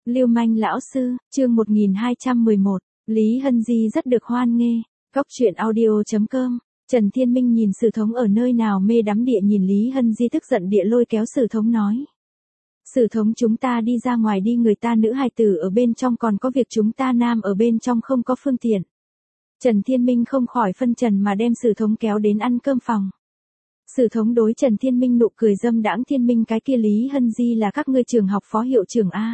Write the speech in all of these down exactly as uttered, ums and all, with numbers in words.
Lưu manh lão sư, chương một nghìn hai trăm mười một, Lý Hân Di rất được hoan nghê. Góc truyện audio chấm com. Trần Thiên Minh nhìn Sử Thống ở nơi nào mê đắm địa nhìn Lý Hân Di tức giận địa lôi kéo Sử Thống nói. Sử Thống, chúng ta đi ra ngoài đi, người ta nữ hài tử ở bên trong còn có việc, chúng ta nam ở bên trong không có phương tiện. Trần Thiên Minh không khỏi phân trần mà đem Sử Thống kéo đến ăn cơm phòng. Sử Thống đối Trần Thiên Minh nụ cười dâm đãng. Thiên Minh, cái kia Lý Hân Di là các ngươi trường học phó hiệu trưởng a?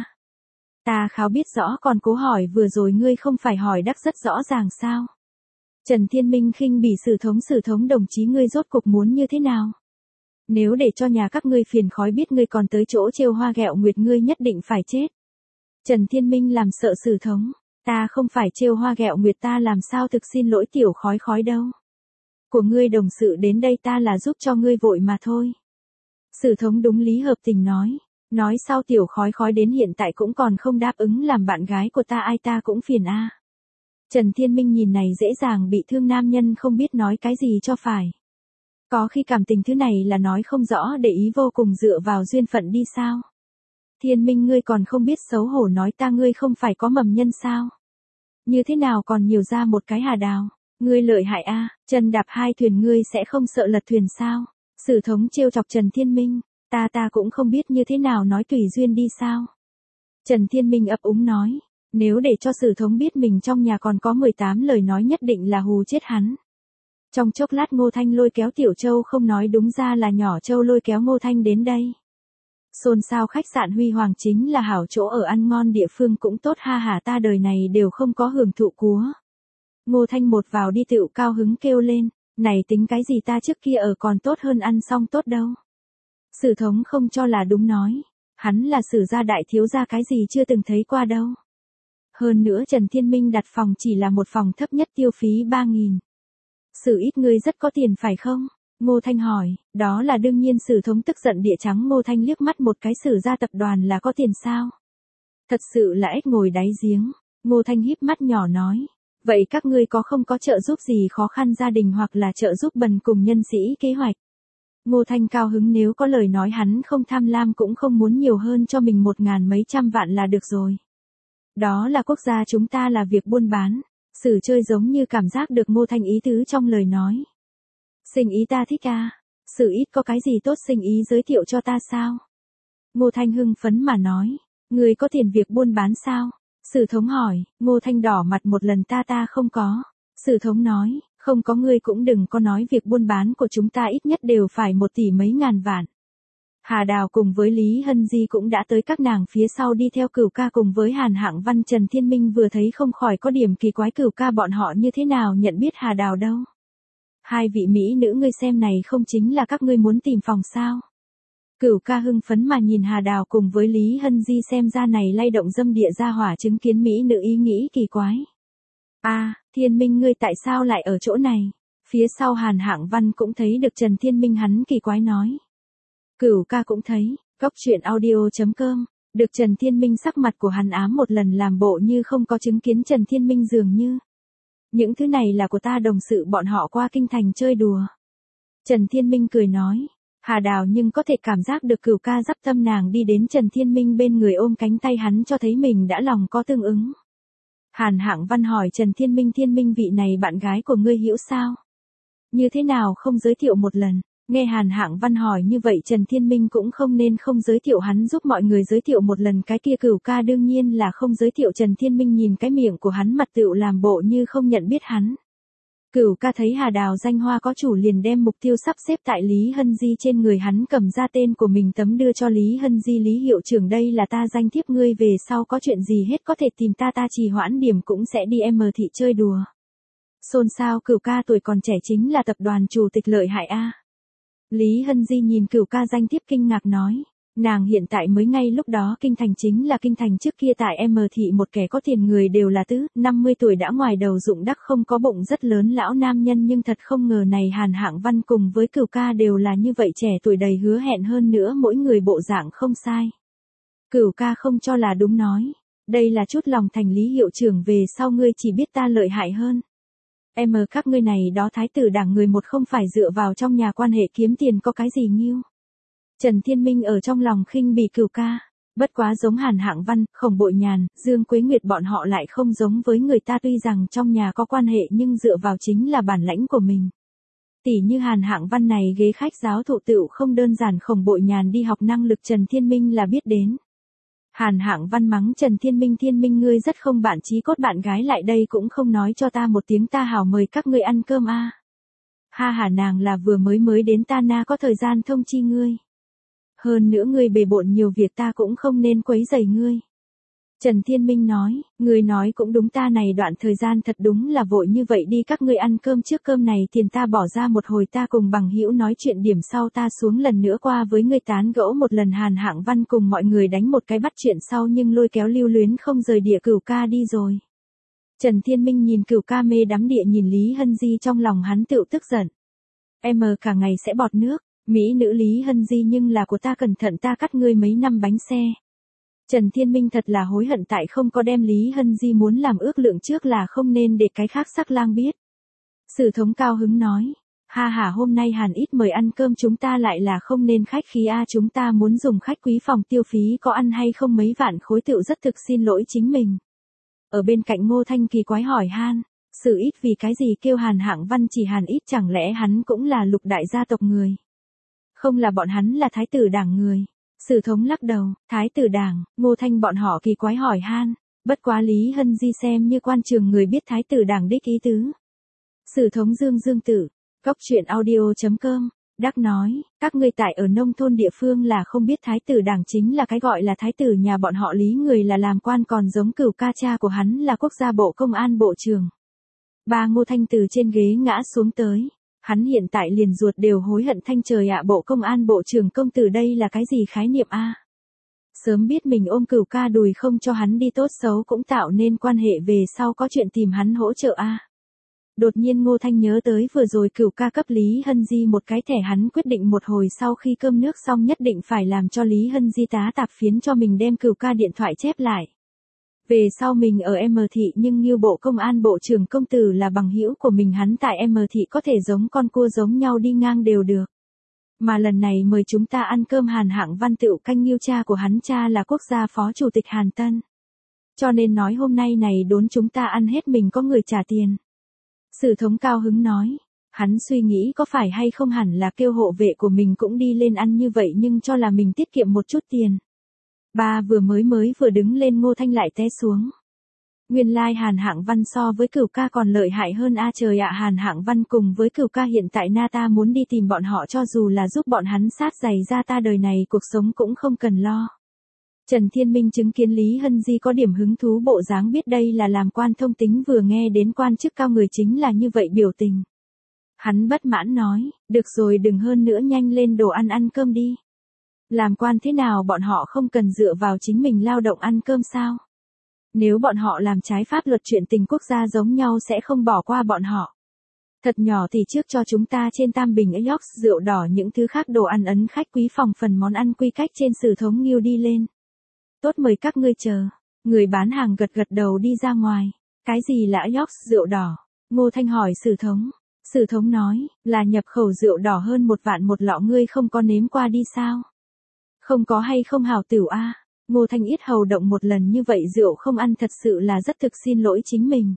Ta kháo biết rõ còn cố hỏi, vừa rồi ngươi không phải hỏi đắc rất rõ ràng sao? Trần Thiên Minh khinh bỉ Sử Thống. Sử Thống đồng chí, ngươi rốt cuộc muốn như thế nào? Nếu để cho nhà các ngươi phiền khói biết ngươi còn tới chỗ trêu hoa ghẹo nguyệt, ngươi nhất định phải chết. Trần Thiên Minh làm sợ Sử Thống. Ta không phải trêu hoa ghẹo nguyệt, ta làm sao thực xin lỗi tiểu khói khói đâu. Của ngươi đồng sự đến đây, ta là giúp cho ngươi vội mà thôi. Sử Thống đúng lý hợp tình nói. Nói sau tiểu khói khói đến hiện tại cũng còn không đáp ứng làm bạn gái của ta, ai ta cũng phiền a. Trần Thiên Minh nhìn này dễ dàng bị thương nam nhân không biết nói cái gì cho phải. Có khi cảm tình thứ này là nói không rõ, để ý vô cùng dựa vào duyên phận đi sao. Thiên Minh, ngươi còn không biết xấu hổ nói ta, ngươi không phải có mầm nhân sao? Như thế nào còn nhiều ra một cái Hà Đào? Ngươi lợi hại a, chân đạp hai thuyền ngươi sẽ không sợ lật thuyền sao? Sử Thống trêu chọc Trần Thiên Minh. Ta ta cũng không biết như thế nào nói, tùy duyên đi sao? Trần Thiên Minh ấp úng nói. Nếu để cho Sử Thống biết mình trong nhà còn có mười tám lời nói, nhất định là hù chết hắn. Trong chốc lát Ngô Thanh lôi kéo Tiểu Châu, không nói đúng ra là Nhỏ Châu lôi kéo Ngô Thanh đến đây. Xôn xao khách sạn Huy Hoàng chính là hảo chỗ ở, ăn ngon địa phương cũng tốt, ha hả, ta đời này đều không có hưởng thụ cúa. Ngô Thanh một vào đi tựu cao hứng kêu lên. Này tính cái gì, ta trước kia ở còn tốt hơn ăn xong tốt đâu. Sử Thống không cho là đúng nói. Hắn là Sử gia đại thiếu gia, cái gì chưa từng thấy qua đâu. Hơn nữa Trần Thiên Minh đặt phòng chỉ là một phòng thấp nhất, tiêu phí ba nghìn. Sử ít, ngươi rất có tiền phải không? Ngô Thanh hỏi. Đó là đương nhiên. Sử Thống tức giận địa trắng Ngô Thanh liếc mắt một cái. Sử gia tập đoàn là có tiền sao? Thật sự là ếch ngồi đáy giếng. Ngô Thanh híp mắt nhỏ nói. Vậy các ngươi có không có trợ giúp gì khó khăn gia đình hoặc là trợ giúp bần cùng nhân sĩ kế hoạch? Ngô Thanh cao hứng, nếu có lời nói hắn không tham lam, cũng không muốn nhiều hơn cho mình một ngàn mấy trăm vạn là được rồi. Đó là quốc gia chúng ta, là việc buôn bán. Sử chơi giống như cảm giác được Ngô Thanh ý tứ trong lời nói. Sinh ý ta thích à? Sử ít có cái gì tốt sinh ý giới thiệu cho ta sao? Ngô Thanh hưng phấn mà nói. Người có tiền việc buôn bán sao? Sử Thống hỏi. Ngô Thanh đỏ mặt một lần, ta ta không có. Sử Thống nói. Không có, ngươi cũng đừng có nói, việc buôn bán của chúng ta ít nhất đều phải một tỷ mấy ngàn vạn. Hà Đào cùng với Lý Hân Di cũng đã tới, các nàng phía sau đi theo Cửu ca cùng với Hàn Hạng Văn. Trần Thiên Minh vừa thấy không khỏi có điểm kỳ quái, Cửu ca bọn họ như thế nào nhận biết Hà Đào đâu. Hai vị mỹ nữ, ngươi xem này không chính là các ngươi muốn tìm phòng sao? Cửu ca hưng phấn mà nhìn Hà Đào cùng với Lý Hân Di, xem ra này lay động dâm địa ra hỏa chứng kiến mỹ nữ ý nghĩ kỳ quái. A, à, Thiên Minh, ngươi tại sao lại ở chỗ này? Phía sau Hàn Hạng Văn cũng thấy được Trần Thiên Minh, hắn kỳ quái nói. Cửu ca cũng thấy. Góc truyện audio chấm com. Được Trần Thiên Minh sắc mặt của hắn ám một lần, làm bộ như không có chứng kiến Trần Thiên Minh, dường như. Những thứ này là của ta đồng sự, bọn họ qua kinh thành chơi đùa. Trần Thiên Minh cười nói. Hà Đào nhưng có thể cảm giác được Cửu ca dắp tâm nàng đi đến Trần Thiên Minh bên người, ôm cánh tay hắn, cho thấy mình đã lòng có tương ứng. Hàn Hạng Văn hỏi Trần Thiên Minh. Thiên Minh, vị này bạn gái của ngươi hiểu sao? Như thế nào không giới thiệu một lần? Nghe Hàn Hạng Văn hỏi như vậy, Trần Thiên Minh cũng không nên không giới thiệu, hắn giúp mọi người giới thiệu một lần. Cái kia Cửu ca đương nhiên là không giới thiệu. Trần Thiên Minh nhìn cái miệng của hắn, mặt tựu làm bộ như không nhận biết hắn. Cửu ca thấy Hà Đào danh hoa có chủ, liền đem mục tiêu sắp xếp tại Lý Hân Di trên người, hắn cầm ra tên của mình tấm đưa cho Lý Hân Di. Lý hiệu trưởng, đây là ta danh thiếp, ngươi về sau có chuyện gì hết có thể tìm ta, ta trì hoãn điểm cũng sẽ đi em thị chơi đùa. Xôn xao. Cửu ca tuổi còn trẻ chính là tập đoàn chủ tịch, lợi hại a. Lý Hân Di nhìn Cửu ca danh thiếp kinh ngạc nói. Nàng hiện tại mới ngay lúc đó kinh thành, chính là kinh thành trước kia tại em thị một kẻ có tiền, người đều là tứ, năm mươi tuổi đã ngoài đầu dụng đắc, không có bụng, rất lớn lão nam nhân. Nhưng thật không ngờ này Hàn Hạng Văn cùng với Cửu ca đều là như vậy, trẻ tuổi đầy hứa hẹn, hơn nữa mỗi người bộ dạng không sai. Cửu ca không cho là đúng nói. Đây là chút lòng thành, Lý hiệu trưởng, về sau ngươi chỉ biết ta lợi hại hơn. Em các ngươi này đó thái tử đảng người một không phải dựa vào trong nhà quan hệ kiếm tiền có cái gì nghiêu. Trần Thiên Minh ở trong lòng khinh bỉ Cửu ca. Bất quá giống Hàn Hạng Văn, Khổng Bội Nhàn, Dương Quế Nguyệt bọn họ lại không giống với người ta, tuy rằng trong nhà có quan hệ nhưng dựa vào chính là bản lãnh của mình. Tỷ như Hàn Hạng Văn này ghế khách giáo thụ tựu không đơn giản, Khổng Bội Nhàn đi học năng lực Trần Thiên Minh là biết đến. Hàn Hạng Văn mắng Trần Thiên Minh, Thiên Minh ngươi rất không bạn chí cốt, bạn gái lại đây cũng không nói cho ta một tiếng, ta hảo mời các ngươi ăn cơm a. Ha ha, nàng là vừa mới mới đến, ta na có thời gian thông chi ngươi. Hơn nữa ngươi bề bộn nhiều việc, ta cũng không nên quấy rầy ngươi. Trần Thiên Minh nói, ngươi nói cũng đúng, ta này đoạn thời gian thật đúng là vội như vậy, đi các ngươi ăn cơm trước, cơm này tiền ta bỏ ra một hồi, ta cùng bằng hữu nói chuyện, điểm sau ta xuống lần nữa qua với ngươi tán gẫu một lần. Hàn Hạng Văn cùng mọi người đánh một cái bắt chuyện sau nhưng lôi kéo lưu luyến không rời địa Cửu ca đi rồi. Trần Thiên Minh nhìn Cửu ca mê đắm địa nhìn Lý Hân Di, trong lòng hắn tựu tức giận. Em cả ngày sẽ bọt nước, mỹ nữ Lý Hân Di, nhưng là của ta, cẩn thận ta cắt ngươi mấy năm bánh xe. Trần Thiên Minh thật là hối hận tại không có đem Lý Hân Di muốn làm ước lượng trước, là không nên để cái khác sắc lang biết. Sử thống cao hứng nói, ha ha, hôm nay Hàn ít mời ăn cơm, chúng ta lại là không nên khách khí a, chúng ta muốn dùng khách quý phòng, tiêu phí có ăn hay không mấy vạn khối, tựu rất thực xin lỗi chính mình. Ở bên cạnh Ngô Thanh kỳ quái hỏi han, Sử ít vì cái gì kêu Hàn Hạng Văn chỉ Hàn ít, chẳng lẽ hắn cũng là Lục đại gia tộc người? Không, là bọn hắn là Thái tử Đảng người. Sử thống lắc đầu, Thái tử Đảng. Ngô Thanh bọn họ kỳ quái hỏi han, bất quá Lý Hân Di xem như quan trường người, biết Thái tử Đảng đích ý tứ. Sử thống dương dương tử, góc truyện audio chấm com, đắc nói, các ngươi tại ở nông thôn địa phương là không biết Thái tử Đảng chính là cái gọi là thái tử nhà bọn họ Lý, người là làm quan, còn giống Cửu ca cha của hắn là quốc gia bộ công an bộ trưởng. Ba Ngô Thanh từ trên ghế ngã xuống tới. Hắn hiện tại liền ruột đều hối hận, thanh trời ạ, bộ công an bộ trưởng công tử đây là cái gì khái niệm a? Sớm biết mình ôm Cửu ca đùi không cho hắn đi, tốt xấu cũng tạo nên quan hệ, về sau có chuyện tìm hắn hỗ trợ a. Đột nhiên Ngô Thanh nhớ tới vừa rồi Cửu ca cấp Lý Hân Di một cái thẻ, hắn quyết định một hồi sau khi cơm nước xong nhất định phải làm cho Lý Hân Di tá tạp phiến cho mình đem Cửu ca điện thoại chép lại. Về sau mình ở M thị, nhưng như bộ công an bộ trưởng công tử là bằng hữu của mình, hắn tại M thị có thể giống con cua giống nhau đi ngang đều được. Mà lần này mời chúng ta ăn cơm, Hàn Hạng Văn tựu canh nghiêu cha của hắn, cha là quốc gia phó chủ tịch Hàn Tân. Cho nên nói hôm nay này đốn chúng ta ăn hết, mình có người trả tiền. Sử thống cao hứng nói, hắn suy nghĩ có phải hay không hẳn là kêu hộ vệ của mình cũng đi lên ăn như vậy, nhưng cho là mình tiết kiệm một chút tiền. Ba vừa mới mới vừa đứng lên, Ngô Thanh lại té xuống. Nguyên lai like Hàn Hạng Văn so với Cửu ca còn lợi hại hơn a, trời ạ, Hàn Hạng Văn cùng với Cửu ca hiện tại na ta muốn đi tìm bọn họ, cho dù là giúp bọn hắn sát giày ra, ta đời này cuộc sống cũng không cần lo. Trần Thiên Minh chứng kiến Lý Hân Di có điểm hứng thú bộ dáng, biết đây là làm quan thông tính, vừa nghe đến quan chức cao người chính là như vậy biểu tình. Hắn bất mãn nói, được rồi đừng hơn nữa, nhanh lên đồ ăn, ăn cơm đi. Làm quan thế nào bọn họ không cần dựa vào chính mình lao động ăn cơm sao? Nếu bọn họ làm trái pháp luật, chuyện tình quốc gia giống nhau sẽ không bỏ qua bọn họ. Thật nhỏ thì trước cho chúng ta trên tam bình Ayox rượu đỏ, những thứ khác đồ ăn ấn khách quý phòng, phần món ăn quy cách trên Sử thống nghiêu đi lên. Tốt, mời các ngươi chờ. Người bán hàng gật gật đầu đi ra ngoài. Cái gì là Ayox rượu đỏ? Ngô Thanh hỏi Sử thống. Sử thống nói, là nhập khẩu rượu đỏ hơn một vạn một lọ, ngươi không có nếm qua đi sao? Không có hay không hảo tửu a. Ngô Thanh ít hầu động một lần như vậy rượu không ăn, thật sự là rất thực xin lỗi chính mình.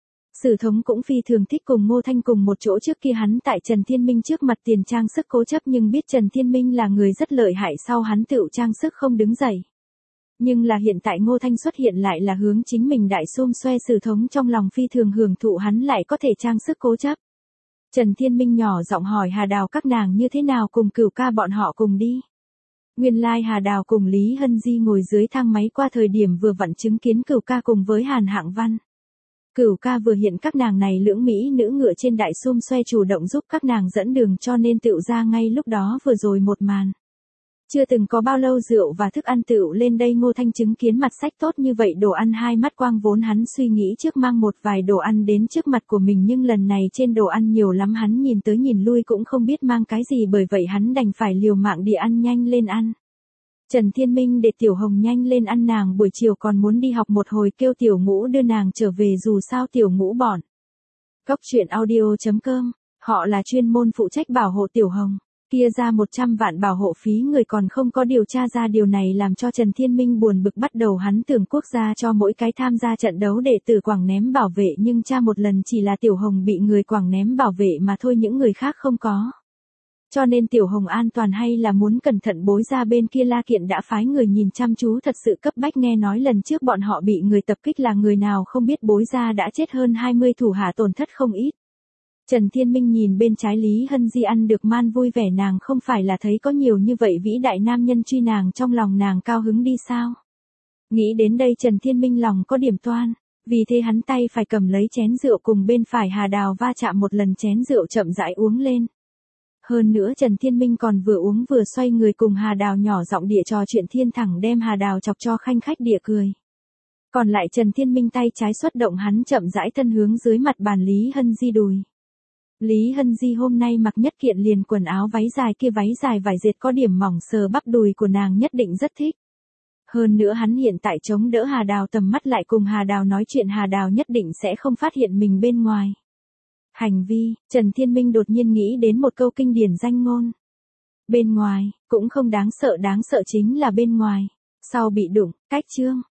Sử thống cũng phi thường thích cùng Ngô Thanh cùng một chỗ, trước kia hắn tại Trần Thiên Minh trước mặt tiền trang sức cố chấp, nhưng biết Trần Thiên Minh là người rất lợi hại, sau hắn tựu trang sức không đứng dậy. Nhưng là hiện tại Ngô Thanh xuất hiện lại là hướng chính mình đại xum xoe, Sử thống trong lòng phi thường hưởng thụ, hắn lại có thể trang sức cố chấp. Trần Thiên Minh nhỏ giọng hỏi Hà Đào các nàng như thế nào, cùng Cửu ca bọn họ cùng đi. Nguyên lai like Hà Đào cùng Lý Hân Di ngồi dưới thang máy qua thời điểm vừa vặn chứng kiến Cửu ca cùng với Hàn Hạng Văn. Cửu ca vừa hiện các nàng này lưỡng mỹ nữ ngựa trên đại xum xoe chủ động giúp các nàng dẫn đường, cho nên tựu ra ngay lúc đó vừa rồi một màn. Chưa từng có bao lâu rượu và thức ăn tựu lên đây, Ngô Thanh chứng kiến mặt sách tốt như vậy đồ ăn, hai mắt quang, vốn hắn suy nghĩ trước mang một vài đồ ăn đến trước mặt của mình, nhưng lần này trên đồ ăn nhiều lắm, hắn nhìn tới nhìn lui cũng không biết mang cái gì, bởi vậy hắn đành phải liều mạng đi ăn nhanh lên ăn. Trần Thiên Minh để Tiểu Hồng nhanh lên ăn, nàng buổi chiều còn muốn đi học một hồi, kêu Tiểu Ngũ đưa nàng trở về, dù sao Tiểu Ngũ bọn. Góc truyện audio chấm com, họ là chuyên môn phụ trách bảo hộ Tiểu Hồng. Kia ra một trăm vạn bảo hộ phí người còn không có điều tra ra, điều này làm cho Trần Thiên Minh buồn bực, bắt đầu hắn tưởng quốc gia cho mỗi cái tham gia trận đấu đệ tử Quảng ném bảo vệ, nhưng tra một lần chỉ là Tiểu Hồng bị người Quảng ném bảo vệ mà thôi, những người khác không có. Cho nên Tiểu Hồng an toàn hay là muốn cẩn thận, bối gia bên kia La Kiện đã phái người nhìn chăm chú thật sự cấp bách, nghe nói lần trước bọn họ bị người tập kích là người nào không biết, bối gia đã chết hơn hai mươi thủ hạ, tổn thất không ít. Trần Thiên Minh nhìn bên trái Lý Hân Di ăn được man vui vẻ, nàng không phải là thấy có nhiều như vậy vĩ đại nam nhân truy nàng, trong lòng nàng cao hứng đi sao? Nghĩ đến đây Trần Thiên Minh lòng có điểm toan, vì thế hắn tay phải cầm lấy chén rượu cùng bên phải Hà Đào va chạm một lần, chén rượu chậm rãi uống lên. Hơn nữa Trần Thiên Minh còn vừa uống vừa xoay người cùng Hà Đào nhỏ giọng địa trò chuyện thiên, thẳng đem Hà Đào chọc cho khanh khách địa cười. Còn lại Trần Thiên Minh tay trái xuất động, hắn chậm rãi thân hướng dưới mặt bàn Lý Hân Di đùi. Lý Hân Di hôm nay mặc nhất kiện liền quần áo váy dài, kia váy dài vải dệt có điểm mỏng, sờ bắp đùi của nàng nhất định rất thích. Hơn nữa hắn hiện tại chống đỡ Hà Đào, tầm mắt lại cùng Hà Đào nói chuyện, Hà Đào nhất định sẽ không phát hiện mình bên ngoài. Hành vi, Trần Thiên Minh đột nhiên nghĩ đến một câu kinh điển danh ngôn. Bên ngoài, cũng không đáng sợ, đáng sợ chính là bên ngoài. Sau bị đụng, cách chương.